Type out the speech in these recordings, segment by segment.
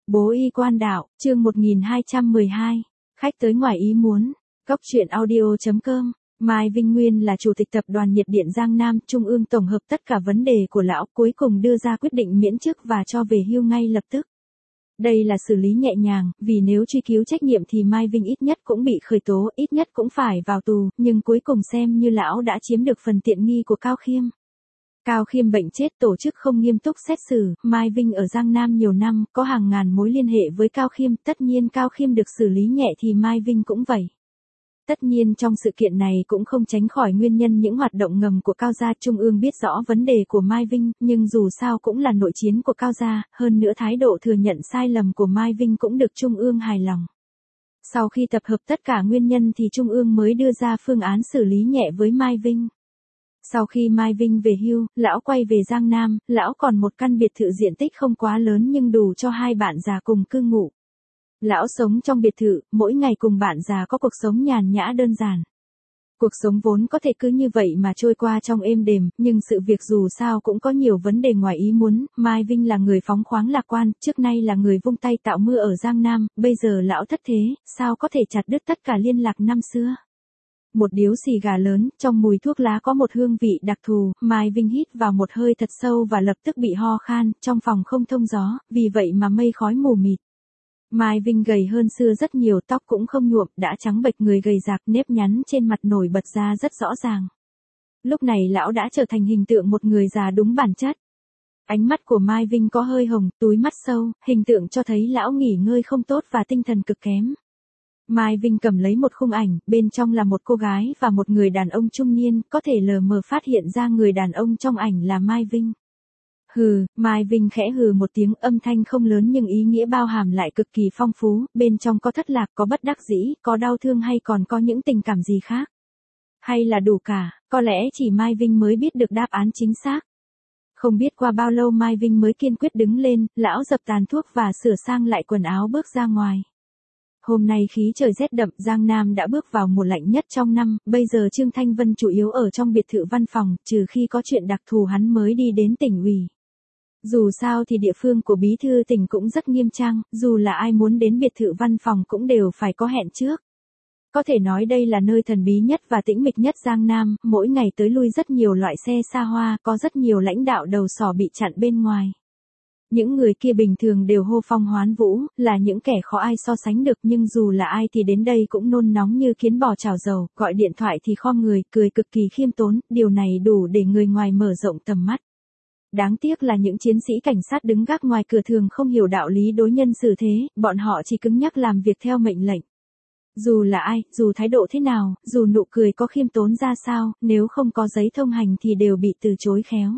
Bố y quan đạo, chương 1212. Khách tới ngoài ý muốn. Cốc truyện audio.com. Mai Vinh Nguyên là chủ tịch tập đoàn nhiệt điện Giang Nam, Trung ương tổng hợp tất cả vấn đề của lão, cuối cùng đưa ra quyết định miễn chức và cho về hưu ngay lập tức. Đây là xử lý nhẹ nhàng, vì nếu truy cứu trách nhiệm thì Mai Vinh ít nhất cũng bị khởi tố, ít nhất cũng phải vào tù, nhưng cuối cùng xem như lão đã chiếm được phần tiện nghi của Cao Khiêm. Cao Khiêm bệnh chết, tổ chức không nghiêm túc xét xử, Mai Vinh ở Giang Nam nhiều năm, có hàng ngàn mối liên hệ với Cao Khiêm, tất nhiên Cao Khiêm được xử lý nhẹ thì Mai Vinh cũng vậy. Tất nhiên trong sự kiện này cũng không tránh khỏi nguyên nhân những hoạt động ngầm của Cao gia. Trung ương biết rõ vấn đề của Mai Vinh, nhưng dù sao cũng là nội chiến của Cao gia, hơn nữa thái độ thừa nhận sai lầm của Mai Vinh cũng được Trung ương hài lòng. Sau khi tập hợp tất cả nguyên nhân thì Trung ương mới đưa ra phương án xử lý nhẹ với Mai Vinh. Sau khi Mai Vinh về hưu, lão quay về Giang Nam, lão còn một căn biệt thự diện tích không quá lớn nhưng đủ cho hai bạn già cùng cư ngụ. Lão sống trong biệt thự, mỗi ngày cùng bạn già có cuộc sống nhàn nhã đơn giản. Cuộc sống vốn có thể cứ như vậy mà trôi qua trong êm đềm, nhưng sự việc dù sao cũng có nhiều vấn đề ngoài ý muốn. Mai Vinh là người phóng khoáng lạc quan, trước nay là người vung tay tạo mưa ở Giang Nam, bây giờ lão thất thế, sao có thể chặt đứt tất cả liên lạc năm xưa. Một điếu xì gà lớn, trong mùi thuốc lá có một hương vị đặc thù, Mai Vinh hít vào một hơi thật sâu và lập tức bị ho khan, trong phòng không thông gió, vì vậy mà mây khói mù mịt. Mai Vinh gầy hơn xưa rất nhiều, tóc cũng không nhuộm, đã trắng bệch, người gầy rạc, nếp nhăn trên mặt nổi bật ra rất rõ ràng. Lúc này lão đã trở thành hình tượng một người già đúng bản chất. Ánh mắt của Mai Vinh có hơi hồng, túi mắt sâu, hình tượng cho thấy lão nghỉ ngơi không tốt và tinh thần cực kém. Mai Vinh cầm lấy một khung ảnh, bên trong là một cô gái và một người đàn ông trung niên, có thể lờ mờ phát hiện ra người đàn ông trong ảnh là Mai Vinh. Hừ, Mai Vinh khẽ hừ một tiếng, âm thanh không lớn nhưng ý nghĩa bao hàm lại cực kỳ phong phú, bên trong có thất lạc, có bất đắc dĩ, có đau thương hay còn có những tình cảm gì khác? Hay là đủ cả, có lẽ chỉ Mai Vinh mới biết được đáp án chính xác. Không biết qua bao lâu Mai Vinh mới kiên quyết đứng lên, lão dập tàn thuốc và sửa sang lại quần áo bước ra ngoài. Hôm nay khí trời rét đậm, Giang Nam đã bước vào mùa lạnh nhất trong năm, bây giờ Trương Thanh Vân chủ yếu ở trong biệt thự văn phòng, trừ khi có chuyện đặc thù hắn mới đi đến tỉnh ủy. Dù sao thì địa phương của bí thư tỉnh cũng rất nghiêm trang, dù là ai muốn đến biệt thự văn phòng cũng đều phải có hẹn trước. Có thể nói đây là nơi thần bí nhất và tĩnh mịch nhất Giang Nam, mỗi ngày tới lui rất nhiều loại xe xa hoa, có rất nhiều lãnh đạo đầu sỏ bị chặn bên ngoài. Những người kia bình thường đều hô phong hoán vũ, là những kẻ khó ai so sánh được, nhưng dù là ai thì đến đây cũng nôn nóng như kiến bò chảo dầu, gọi điện thoại thì khom người, cười cực kỳ khiêm tốn, điều này đủ để người ngoài mở rộng tầm mắt. Đáng tiếc là những chiến sĩ cảnh sát đứng gác ngoài cửa thường không hiểu đạo lý đối nhân xử thế, bọn họ chỉ cứng nhắc làm việc theo mệnh lệnh. Dù là ai, dù thái độ thế nào, dù nụ cười có khiêm tốn ra sao, nếu không có giấy thông hành thì đều bị từ chối khéo.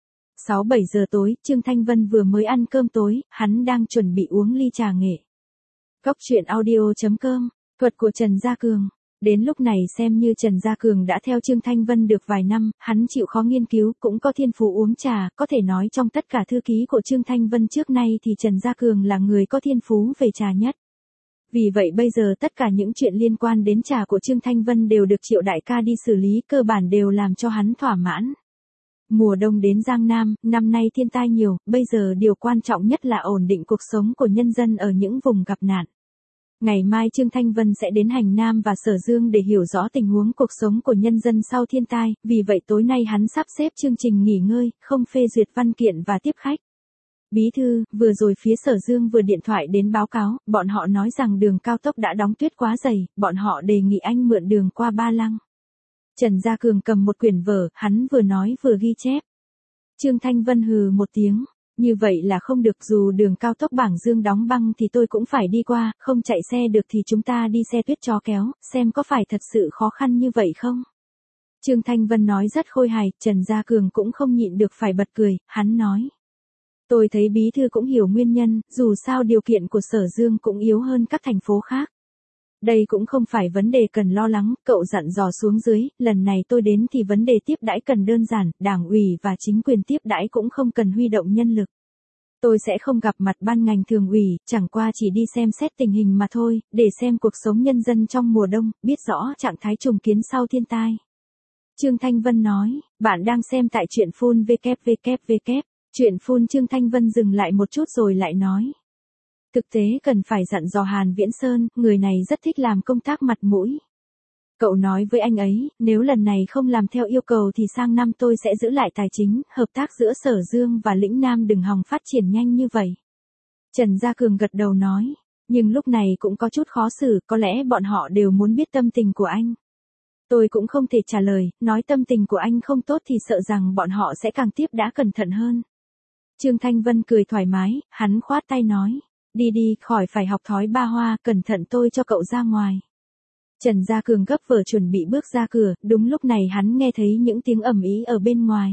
6-7 giờ tối, Trương Thanh Vân vừa mới ăn cơm tối, hắn đang chuẩn bị uống ly trà nghệ. Cốc truyện audio.com, thuật của Trần Gia Cường. Đến lúc này xem như Trần Gia Cường đã theo Trương Thanh Vân được vài năm, hắn chịu khó nghiên cứu, cũng có thiên phú uống trà, có thể nói trong tất cả thư ký của Trương Thanh Vân trước nay thì Trần Gia Cường là người có thiên phú về trà nhất. Vì vậy bây giờ tất cả những chuyện liên quan đến trà của Trương Thanh Vân đều được Triệu đại ca đi xử lý, cơ bản đều làm cho hắn thỏa mãn. Mùa đông đến Giang Nam, năm nay thiên tai nhiều, bây giờ điều quan trọng nhất là ổn định cuộc sống của nhân dân ở những vùng gặp nạn. Ngày mai Trương Thanh Vân sẽ đến Hành Nam và Sở Dương để hiểu rõ tình huống cuộc sống của nhân dân sau thiên tai, vì vậy tối nay hắn sắp xếp chương trình nghỉ ngơi, không phê duyệt văn kiện và tiếp khách. Bí thư, vừa rồi phía Sở Dương vừa điện thoại đến báo cáo, bọn họ nói rằng đường cao tốc đã đóng tuyết quá dày, bọn họ đề nghị anh mượn đường qua Ba Lăng. Trần Gia Cường cầm một quyển vở, hắn vừa nói vừa ghi chép. Trương Thanh Vân hừ một tiếng. Như vậy là không được, dù đường cao tốc Bảng Dương đóng băng thì tôi cũng phải đi qua, không chạy xe được thì chúng ta đi xe tuyết chó kéo, xem có phải thật sự khó khăn như vậy không? Trương Thanh Vân nói rất khôi hài, Trần Gia Cường cũng không nhịn được phải bật cười, hắn nói. Tôi thấy bí thư cũng hiểu nguyên nhân, dù sao điều kiện của Sở Dương cũng yếu hơn các thành phố khác. Đây cũng không phải vấn đề cần lo lắng, cậu dặn dò xuống dưới, lần này tôi đến thì vấn đề tiếp đãi cần đơn giản, đảng ủy và chính quyền tiếp đãi cũng không cần huy động nhân lực. Tôi sẽ không gặp mặt ban ngành thường ủy, chẳng qua chỉ đi xem xét tình hình mà thôi, để xem cuộc sống nhân dân trong mùa đông, biết rõ trạng thái trùng kiến sau thiên tai. Trương Thanh Vân nói, bạn đang xem tại truyện phun www. Truyện phun. Trương Thanh Vân dừng lại một chút rồi lại nói. Thực tế cần phải dặn dò Hàn Viễn Sơn, người này rất thích làm công tác mặt mũi. Cậu nói với anh ấy, nếu lần này không làm theo yêu cầu thì sang năm tôi sẽ giữ lại tài chính, hợp tác giữa Sở Dương và Lĩnh Nam đừng hòng phát triển nhanh như vậy. Trần Gia Cường gật đầu nói, nhưng lúc này cũng có chút khó xử, có lẽ bọn họ đều muốn biết tâm tình của anh. Tôi cũng không thể trả lời, nói tâm tình của anh không tốt thì sợ rằng bọn họ sẽ càng tiếp đã cẩn thận hơn. Trương Thanh Vân cười thoải mái, hắn khoát tay nói, đi đi, khỏi phải học thói ba hoa, cẩn thận tôi cho cậu ra ngoài. Trần Gia Cường gấp vở chuẩn bị bước ra cửa, đúng lúc này hắn nghe thấy những tiếng ầm ĩ ở bên ngoài.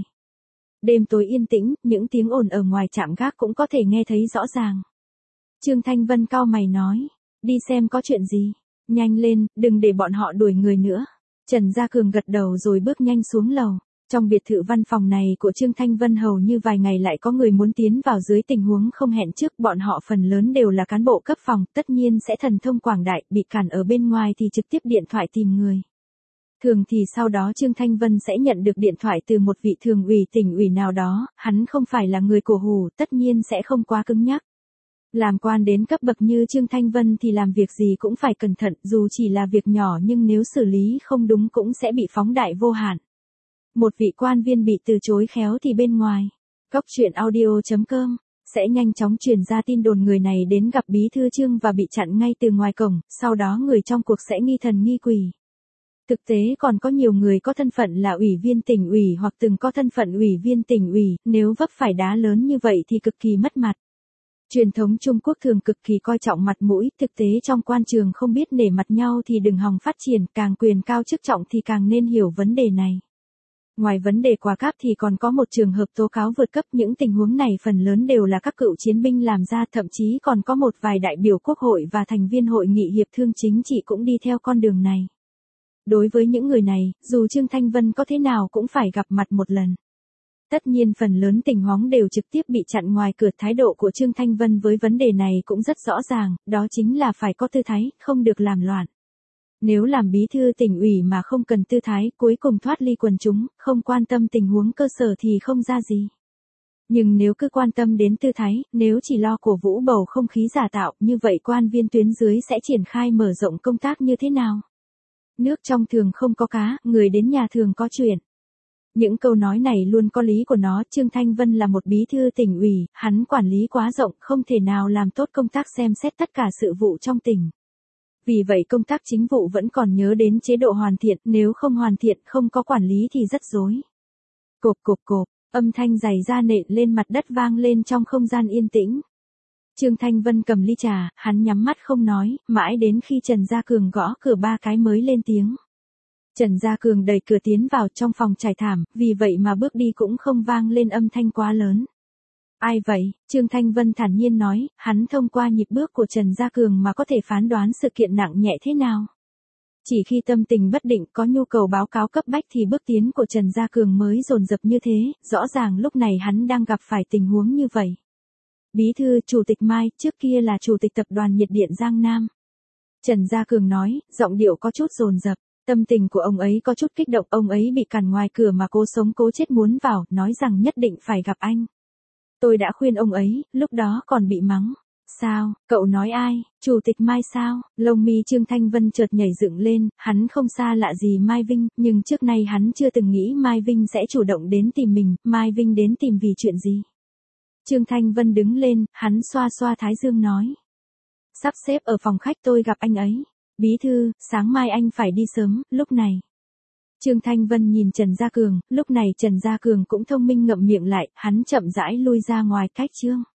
Đêm tối yên tĩnh, những tiếng ồn ở ngoài trạm gác cũng có thể nghe thấy rõ ràng. Trương Thanh Vân cau mày nói, đi xem có chuyện gì, nhanh lên, đừng để bọn họ đuổi người nữa. Trần Gia Cường gật đầu rồi bước nhanh xuống lầu. Trong biệt thự văn phòng này của Trương Thanh Vân hầu như vài ngày lại có người muốn tiến vào dưới tình huống không hẹn trước, bọn họ phần lớn đều là cán bộ cấp phòng, tất nhiên sẽ thần thông quảng đại, bị cản ở bên ngoài thì trực tiếp điện thoại tìm người. Thường thì sau đó Trương Thanh Vân sẽ nhận được điện thoại từ một vị thường ủy tỉnh ủy nào đó, hắn không phải là người cổ hủ, tất nhiên sẽ không quá cứng nhắc. Làm quan đến cấp bậc như Trương Thanh Vân thì làm việc gì cũng phải cẩn thận, dù chỉ là việc nhỏ nhưng nếu xử lý không đúng cũng sẽ bị phóng đại vô hạn. Một vị quan viên bị từ chối khéo thì bên ngoài, Cóc Truyện Audio.com sẽ nhanh chóng truyền ra tin đồn người này đến gặp bí thư Trương và bị chặn ngay từ ngoài cổng, sau đó người trong cuộc sẽ nghi thần nghi quỷ. Thực tế còn có nhiều người có thân phận là ủy viên tỉnh ủy hoặc từng có thân phận ủy viên tỉnh ủy, nếu vấp phải đá lớn như vậy thì cực kỳ mất mặt. Truyền thống Trung Quốc thường cực kỳ coi trọng mặt mũi, thực tế trong quan trường không biết nể mặt nhau thì đừng hòng phát triển, càng quyền cao chức trọng thì càng nên hiểu vấn đề này. Ngoài vấn đề quá cấp thì còn có một trường hợp tố cáo vượt cấp, những tình huống này phần lớn đều là các cựu chiến binh làm ra, thậm chí còn có một vài đại biểu quốc hội và thành viên hội nghị hiệp thương chính trị cũng đi theo con đường này. Đối với những người này, dù Trương Thanh Vân có thế nào cũng phải gặp mặt một lần. Tất nhiên phần lớn tình huống đều trực tiếp bị chặn ngoài cửa, thái độ của Trương Thanh Vân với vấn đề này cũng rất rõ ràng, đó chính là phải có tư thái, không được làm loạn. Nếu làm bí thư tỉnh ủy mà không cần tư thái, cuối cùng thoát ly quần chúng, không quan tâm tình huống cơ sở thì không ra gì. Nhưng nếu cứ quan tâm đến tư thái, nếu chỉ lo cổ vũ bầu không khí giả tạo, như vậy quan viên tuyến dưới sẽ triển khai mở rộng công tác như thế nào? Nước trong thường không có cá, người đến nhà thường có chuyện. Những câu nói này luôn có lý của nó, Trương Thanh Vân là một bí thư tỉnh ủy, hắn quản lý quá rộng, không thể nào làm tốt công tác xem xét tất cả sự vụ trong tỉnh. Vì vậy công tác chính vụ vẫn còn nhớ đến chế độ hoàn thiện, nếu không hoàn thiện, không có quản lý thì rất rối. Cộp cộp cộp, âm thanh giày da nện lên mặt đất vang lên trong không gian yên tĩnh. Trương Thanh Vân cầm ly trà, hắn nhắm mắt không nói, mãi đến khi Trần Gia Cường gõ cửa 3 cái mới lên tiếng. Trần Gia Cường đẩy cửa tiến vào trong phòng trải thảm, vì vậy mà bước đi cũng không vang lên âm thanh quá lớn. Ai vậy? Trương Thanh Vân thản nhiên nói, hắn thông qua nhịp bước của Trần Gia Cường mà có thể phán đoán sự kiện nặng nhẹ thế nào. Chỉ khi tâm tình bất định có nhu cầu báo cáo cấp bách thì bước tiến của Trần Gia Cường mới dồn dập như thế, rõ ràng lúc này hắn đang gặp phải tình huống như vậy. Bí thư Chủ tịch Mai, trước kia là Chủ tịch Tập đoàn Nhiệt điện Giang Nam. Trần Gia Cường nói, giọng điệu có chút dồn dập. Tâm tình của ông ấy có chút kích động, ông ấy bị cản ngoài cửa mà cố sống cố chết muốn vào, nói rằng nhất định phải gặp anh. Tôi đã khuyên ông ấy, lúc đó còn bị mắng. Sao, cậu nói ai, Chủ tịch Mai sao? Lông mi Trương Thanh Vân chợt nhảy dựng lên, hắn không xa lạ gì Mai Vinh, nhưng trước nay hắn chưa từng nghĩ Mai Vinh sẽ chủ động đến tìm mình, Mai Vinh đến tìm vì chuyện gì? Trương Thanh Vân đứng lên, hắn xoa xoa thái dương nói. Sắp xếp ở phòng khách tôi gặp anh ấy. Bí thư, sáng mai anh phải đi sớm, lúc này. Trương Thanh Vân nhìn Trần Gia Cường, lúc này Trần Gia Cường cũng thông minh ngậm miệng lại, hắn chậm rãi lui ra ngoài cách Trương.